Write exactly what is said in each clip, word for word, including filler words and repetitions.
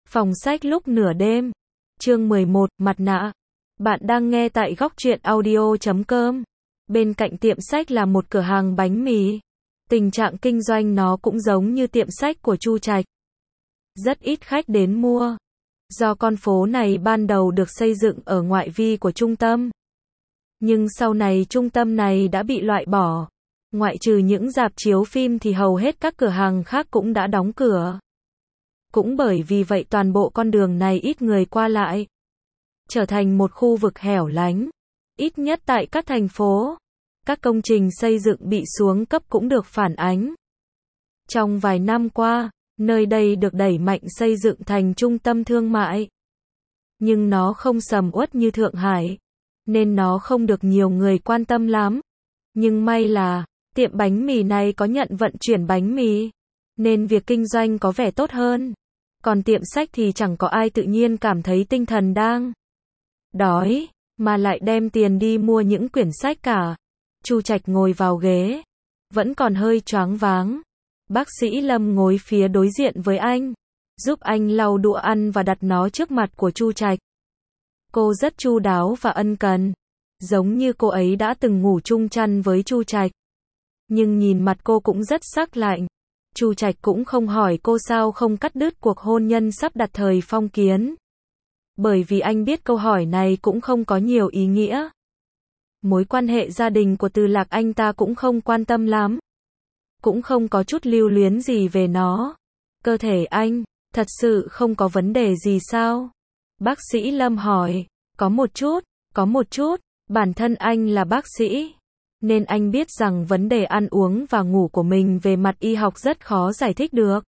Phòng sách lúc nửa đêm. Chương mười một, mặt nạ. Bạn đang nghe tại góc truyện audio chấm com. Bên cạnh tiệm sách là một cửa hàng bánh mì. Tình trạng kinh doanh nó cũng giống như tiệm sách của Chu Trạch. Rất ít khách đến mua. Do con phố này ban đầu được xây dựng ở ngoại vi của trung tâm. Nhưng sau này trung tâm này đã bị loại bỏ. Ngoại trừ những rạp chiếu phim thì hầu hết các cửa hàng khác cũng đã đóng cửa. Cũng bởi vì vậy toàn bộ con đường này ít người qua lại. Trở thành một khu vực hẻo lánh. Ít nhất tại các thành phố. Các công trình xây dựng bị xuống cấp cũng được phản ánh. Trong vài năm qua, nơi đây được đẩy mạnh xây dựng thành trung tâm thương mại. Nhưng nó không sầm uất như Thượng Hải. Nên nó không được nhiều người quan tâm lắm. Nhưng may là, tiệm bánh mì này có nhận vận chuyển bánh mì. Nên việc kinh doanh có vẻ tốt hơn. Còn tiệm sách thì chẳng có ai tự nhiên cảm thấy tinh thần đang đói, mà lại đem tiền đi mua những quyển sách cả. Chu Trạch ngồi vào ghế, vẫn còn hơi choáng váng. Bác sĩ Lâm ngồi phía đối diện với anh, giúp anh lau đũa ăn và đặt nó trước mặt của Chu Trạch. Cô rất chu đáo và ân cần, giống như cô ấy đã từng ngủ chung chăn với Chu Trạch. Nhưng nhìn mặt cô cũng rất sắc lạnh. Chu Trạch cũng không hỏi cô sao không cắt đứt cuộc hôn nhân sắp đặt thời phong kiến. Bởi vì anh biết câu hỏi này cũng không có nhiều ý nghĩa. Mối quan hệ gia đình của Từ Lạc anh ta cũng không quan tâm lắm. Cũng không có chút lưu luyến gì về nó. Cơ thể anh, thật sự không có vấn đề gì sao? Bác sĩ Lâm hỏi. Có một chút, có một chút, bản thân anh là bác sĩ. Nên anh biết rằng vấn đề ăn uống và ngủ của mình về mặt y học rất khó giải thích được.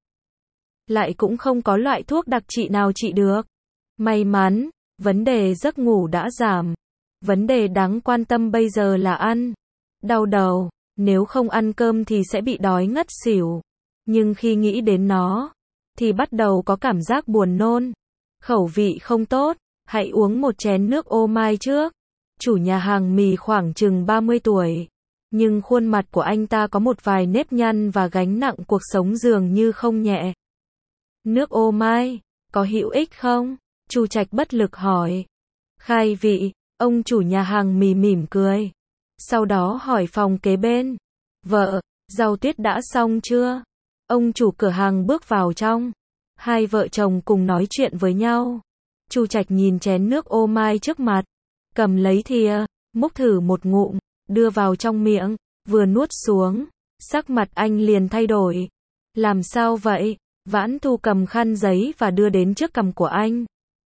Lại cũng không có loại thuốc đặc trị nào trị được. May mắn, vấn đề giấc ngủ đã giảm. Vấn đề đáng quan tâm bây giờ là ăn. Đau đầu, nếu không ăn cơm thì sẽ bị đói ngất xỉu. Nhưng khi nghĩ đến nó, thì bắt đầu có cảm giác buồn nôn. Khẩu vị không tốt, hãy uống một chén nước ô mai trước. Chủ nhà hàng mì khoảng chừng ba mươi tuổi. Nhưng khuôn mặt của anh ta có một vài nếp nhăn và gánh nặng cuộc sống dường như không nhẹ. Nước ô mai, có hữu ích không? Chu Trạch bất lực hỏi. Khai vị, ông chủ nhà hàng mì mỉm cười. Sau đó hỏi phòng kế bên. Vợ, rau tuyết đã xong chưa? Ông chủ cửa hàng bước vào trong. Hai vợ chồng cùng nói chuyện với nhau. Chu Trạch nhìn chén nước ô mai trước mặt. Cầm lấy thìa, múc thử một ngụm, đưa vào trong miệng, vừa nuốt xuống, sắc mặt anh liền thay đổi. Làm sao vậy? Vãn Thu cầm khăn giấy và đưa đến trước cằm của anh.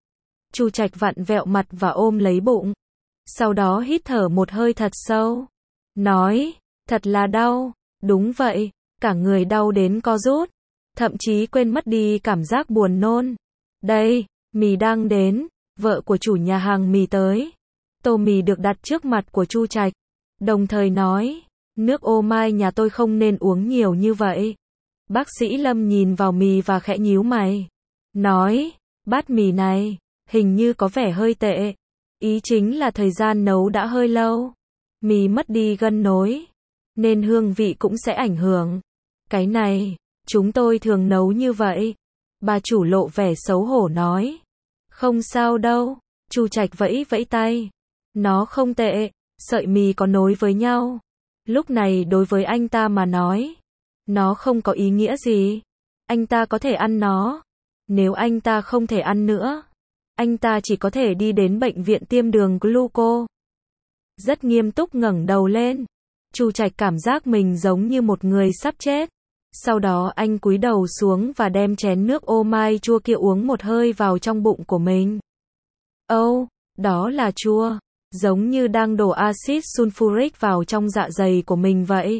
Chu Trạch vặn vẹo mặt và ôm lấy bụng. Sau đó hít thở một hơi thật sâu. Nói, thật là đau. Đúng vậy, cả người đau đến co rút. Thậm chí quên mất đi cảm giác buồn nôn. Đây, mì đang đến. Vợ của chủ nhà hàng mì tới. Tô mì được đặt trước mặt của Chu Trạch. Đồng thời nói, nước ô mai nhà tôi không nên uống nhiều như vậy. Bác sĩ Lâm nhìn vào mì và khẽ nhíu mày. Nói, bát mì này, hình như có vẻ hơi tệ. Ý chính là thời gian nấu đã hơi lâu. Mì mất đi gân nối. Nên hương vị cũng sẽ ảnh hưởng. Cái này, chúng tôi thường nấu như vậy. Bà chủ lộ vẻ xấu hổ nói. Không sao đâu. Chu Trạch vẫy vẫy tay. Nó không tệ. Sợi mì có nối với nhau. Lúc này đối với anh ta mà nói, nó không có ý nghĩa gì. Anh ta có thể ăn nó. Nếu anh ta không thể ăn nữa, anh ta chỉ có thể đi đến bệnh viện tiêm đường gluco. Rất nghiêm túc ngẩng đầu lên. Chu Trạch cảm giác mình giống như một người sắp chết. Sau đó anh cúi đầu xuống và đem chén nước ô mai chua kia uống một hơi vào trong bụng của mình. Âu, oh, đó là chua. Giống như đang đổ axit sulfuric vào trong dạ dày của mình vậy.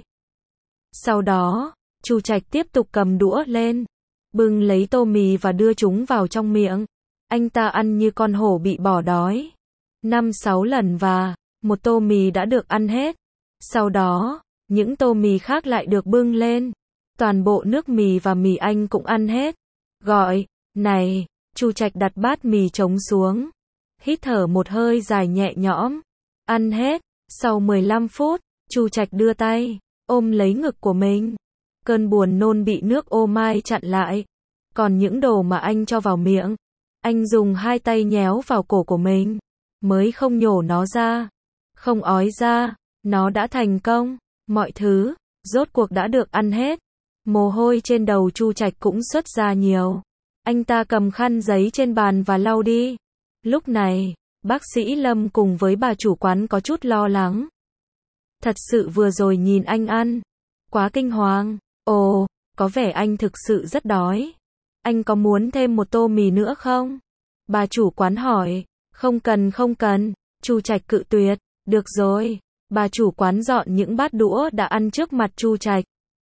Sau đó, Chu Trạch tiếp tục cầm đũa lên, bưng lấy tô mì và đưa chúng vào trong miệng. Anh ta ăn như con hổ bị bỏ đói. Năm sáu lần và, một tô mì đã được ăn hết. Sau đó, những tô mì khác lại được bưng lên. Toàn bộ nước mì và mì anh cũng ăn hết. Gọi, này, Chu Trạch đặt bát mì trống xuống. Hít thở một hơi dài nhẹ nhõm. Ăn hết. Sau mười lăm phút, Chu Trạch đưa tay, ôm lấy ngực của mình. Cơn buồn nôn bị nước ô mai chặn lại. Còn những đồ mà anh cho vào miệng, Anh dùng hai tay nhéo vào cổ của mình, mới không nhổ nó ra, không ói ra, nó đã thành công, mọi thứ, rốt cuộc đã được ăn hết. Mồ hôi trên đầu Chu Trạch cũng xuất ra nhiều. Anh ta cầm khăn giấy trên bàn và lau đi. Lúc này, bác sĩ Lâm cùng với bà chủ quán có chút lo lắng. Thật sự vừa rồi nhìn anh ăn, quá kinh hoàng. Ồ, có vẻ anh thực sự rất đói. Anh có muốn thêm một tô mì nữa không? Bà chủ quán hỏi. Không cần không cần, Chu Trạch cự tuyệt. Được rồi. Bà chủ quán dọn những bát đũa đã ăn trước mặt Chu Trạch.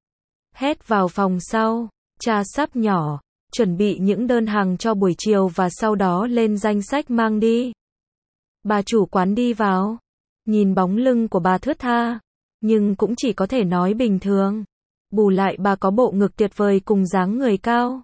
Hét vào phòng sau, trà sắp nhỏ, chuẩn bị những đơn hàng cho buổi chiều và sau đó lên danh sách mang đi. Bà chủ quán đi vào, nhìn bóng lưng của bà thướt tha, nhưng cũng chỉ có thể nói bình thường. Bù lại bà có bộ ngực tuyệt vời cùng dáng người cao,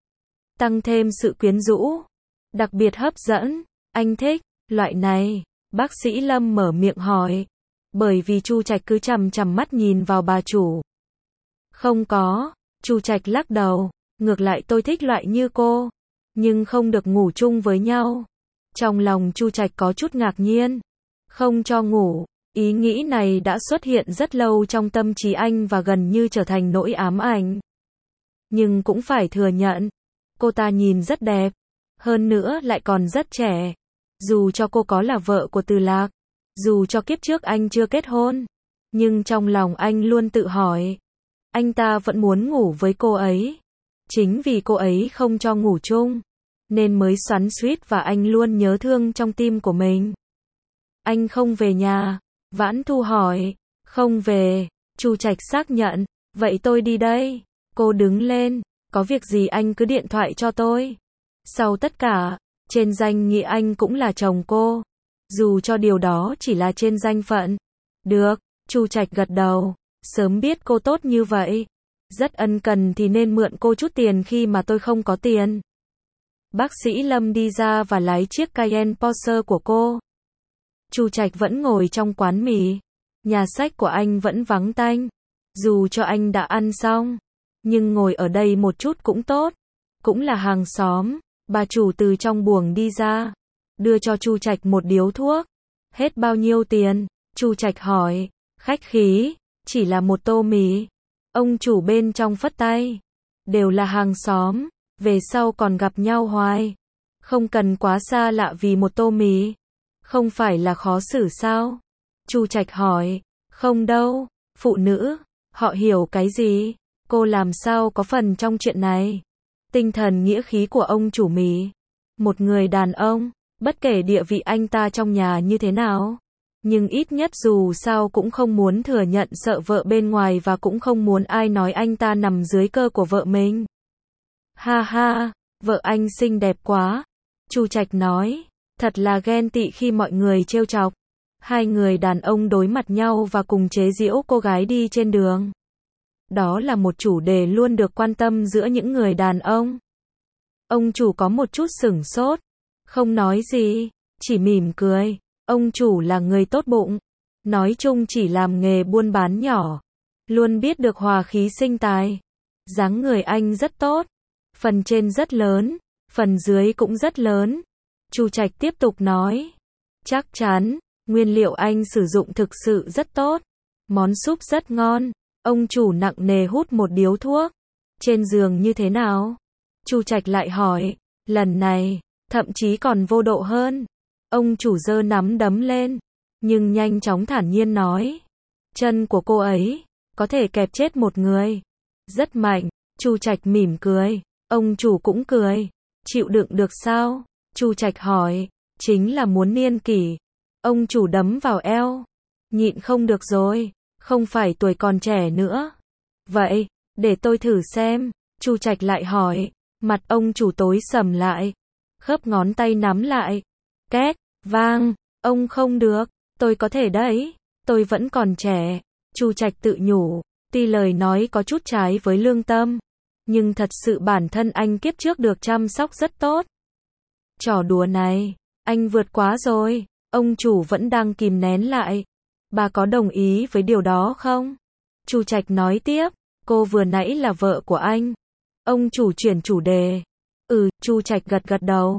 tăng thêm sự quyến rũ, đặc biệt hấp dẫn. Anh thích loại này, bác sĩ Lâm mở miệng hỏi, bởi vì Chu Trạch cứ chằm chằm mắt nhìn vào bà chủ. Không có, Chu Trạch lắc đầu, ngược lại tôi thích loại như cô, nhưng không được ngủ chung với nhau. Trong lòng Chu Trạch có chút ngạc nhiên, không cho ngủ, ý nghĩ này đã xuất hiện rất lâu trong tâm trí anh và gần như trở thành nỗi ám ảnh. Nhưng cũng phải thừa nhận, cô ta nhìn rất đẹp, hơn nữa lại còn rất trẻ. Dù cho cô có là vợ của Từ Lạc, dù cho kiếp trước anh chưa kết hôn, nhưng trong lòng anh luôn tự hỏi, anh ta vẫn muốn ngủ với cô ấy. Chính vì cô ấy không cho ngủ chung, nên mới xoắn xuýt và anh luôn nhớ thương trong tim của mình. Anh không về nhà, Vãn Thu hỏi. Không về, Chu Trạch xác nhận. Vậy tôi đi đây. Cô đứng lên, có việc gì anh cứ điện thoại cho tôi. Sau tất cả, trên danh nghĩa anh cũng là chồng cô, dù cho điều đó chỉ là trên danh phận. Được, Chu Trạch gật đầu, sớm biết cô tốt như vậy, rất ân cần thì nên mượn cô chút tiền khi mà tôi không có tiền. Bác sĩ Lâm đi ra và lái chiếc Cayenne Porsche của cô. Chu Trạch vẫn ngồi trong quán mì, nhà sách của anh vẫn vắng tanh, dù cho anh đã ăn xong, nhưng ngồi ở đây một chút cũng tốt, cũng là hàng xóm. Bà chủ từ trong buồng đi ra, đưa cho Chu Trạch một điếu thuốc. Hết bao nhiêu tiền? Chu Trạch hỏi. Khách khí, chỉ là một tô mì. Ông chủ bên trong phất tay. Đều là hàng xóm, về sau còn gặp nhau hoài. Không cần quá xa lạ vì một tô mì. Không phải là khó xử sao? Chu Trạch hỏi. Không đâu, phụ nữ, họ hiểu cái gì? Cô làm sao có phần trong chuyện này? Tinh thần nghĩa khí của ông chủ mì. Một người đàn ông, bất kể địa vị anh ta trong nhà như thế nào, nhưng ít nhất dù sao cũng không muốn thừa nhận sợ vợ bên ngoài và cũng không muốn ai nói anh ta nằm dưới cơ của vợ mình. Ha ha, vợ anh xinh đẹp quá. Chu Trạch nói, thật là ghen tị khi mọi người trêu chọc. Hai người đàn ông đối mặt nhau và cùng chế giễu cô gái đi trên đường. Đó là một chủ đề luôn được quan tâm giữa những người đàn ông. Ông chủ có một chút sửng sốt, không nói gì, chỉ mỉm cười. Ông chủ là người tốt bụng, nói chung chỉ làm nghề buôn bán nhỏ, luôn biết được hòa khí sinh tài. Dáng người anh rất tốt, phần trên rất lớn, phần dưới cũng rất lớn. Chu Trạch tiếp tục nói, chắc chắn, nguyên liệu anh sử dụng thực sự rất tốt, món súp rất ngon. Ông chủ nặng nề hút một điếu thuốc. Trên giường như thế nào? Chu Trạch lại hỏi. Lần này, thậm chí còn vô độ hơn. Ông chủ giơ nắm đấm lên, nhưng nhanh chóng thản nhiên nói. Chân của cô ấy, có thể kẹp chết một người. Rất mạnh. Chu Trạch mỉm cười. Ông chủ cũng cười. Chịu đựng được sao? Chu Trạch hỏi. Chính là muốn niên kỷ. Ông chủ đấm vào eo. Nhịn không được rồi. Không phải tuổi còn trẻ nữa. Vậy, để tôi thử xem. Chu Trạch lại hỏi. Mặt ông chủ tối sầm lại. Khớp ngón tay nắm lại. Két, vang. Ông không được. Tôi có thể đấy. Tôi vẫn còn trẻ. Chu Trạch tự nhủ. Tuy lời nói có chút trái với lương tâm, nhưng thật sự bản thân anh kiếp trước được chăm sóc rất tốt. Trò đùa này, anh vượt quá rồi. Ông chủ vẫn đang kìm nén lại. Bà có đồng ý với điều đó không? Chu Trạch nói tiếp, cô vừa nãy là vợ của anh. Ông chủ chuyển chủ đề. Ừ, Chu Trạch gật gật đầu.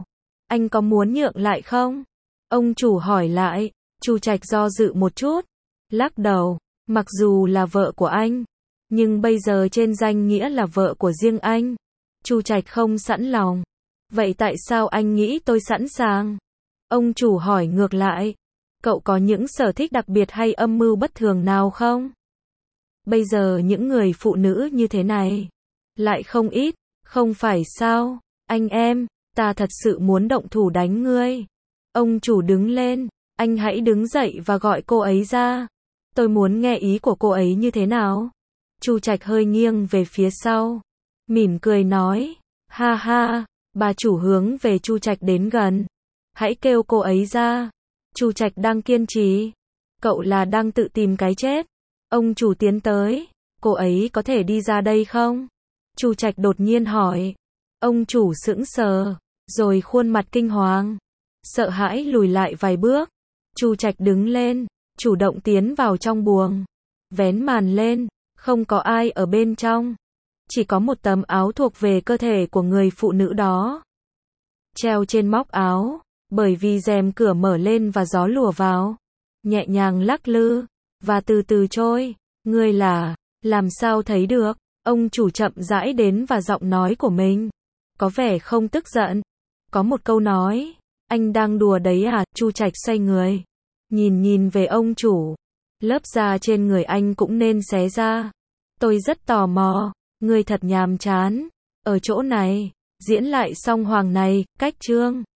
Anh có muốn nhượng lại không? Ông chủ hỏi lại. Chu Trạch do dự một chút, lắc đầu. Mặc dù là vợ của anh, nhưng bây giờ trên danh nghĩa là vợ của riêng anh. Chu Trạch không sẵn lòng. Vậy tại sao anh nghĩ tôi sẵn sàng? Ông chủ hỏi ngược lại. Cậu có những sở thích đặc biệt hay âm mưu bất thường nào không? Bây giờ những người phụ nữ như thế này lại không ít, không phải sao? Anh em, ta thật sự muốn động thủ đánh ngươi. Ông chủ đứng lên. Anh hãy đứng dậy và gọi cô ấy ra. Tôi muốn nghe ý của cô ấy như thế nào? Chu Trạch hơi nghiêng về phía sau, mỉm cười nói. Ha ha. Bà chủ hướng về Chu Trạch đến gần. Hãy kêu cô ấy ra. Chu Trạch đang kiên trì. Cậu là đang tự tìm cái chết. Ông chủ tiến tới. Cô ấy có thể đi ra đây không? Chu Trạch đột nhiên hỏi. Ông chủ sững sờ, rồi khuôn mặt kinh hoàng, sợ hãi lùi lại vài bước. Chu Trạch đứng lên, chủ động tiến vào trong buồng, vén màn lên, không có ai ở bên trong, chỉ có một tấm áo thuộc về cơ thể của người phụ nữ đó, treo trên móc áo, bởi vì rèm cửa mở lên và gió lùa vào, nhẹ nhàng lắc lư, và từ từ trôi. Ngươi là, làm sao thấy được? Ông chủ chậm rãi đến và giọng nói của mình có vẻ không tức giận. Có một câu nói, anh đang đùa đấy à? Chu Trạch xoay người, nhìn nhìn về ông chủ. Lớp da trên người anh cũng nên xé ra. Tôi rất tò mò, ngươi thật nhàm chán. Ở chỗ này, diễn lại xong hoàng này, cách chương.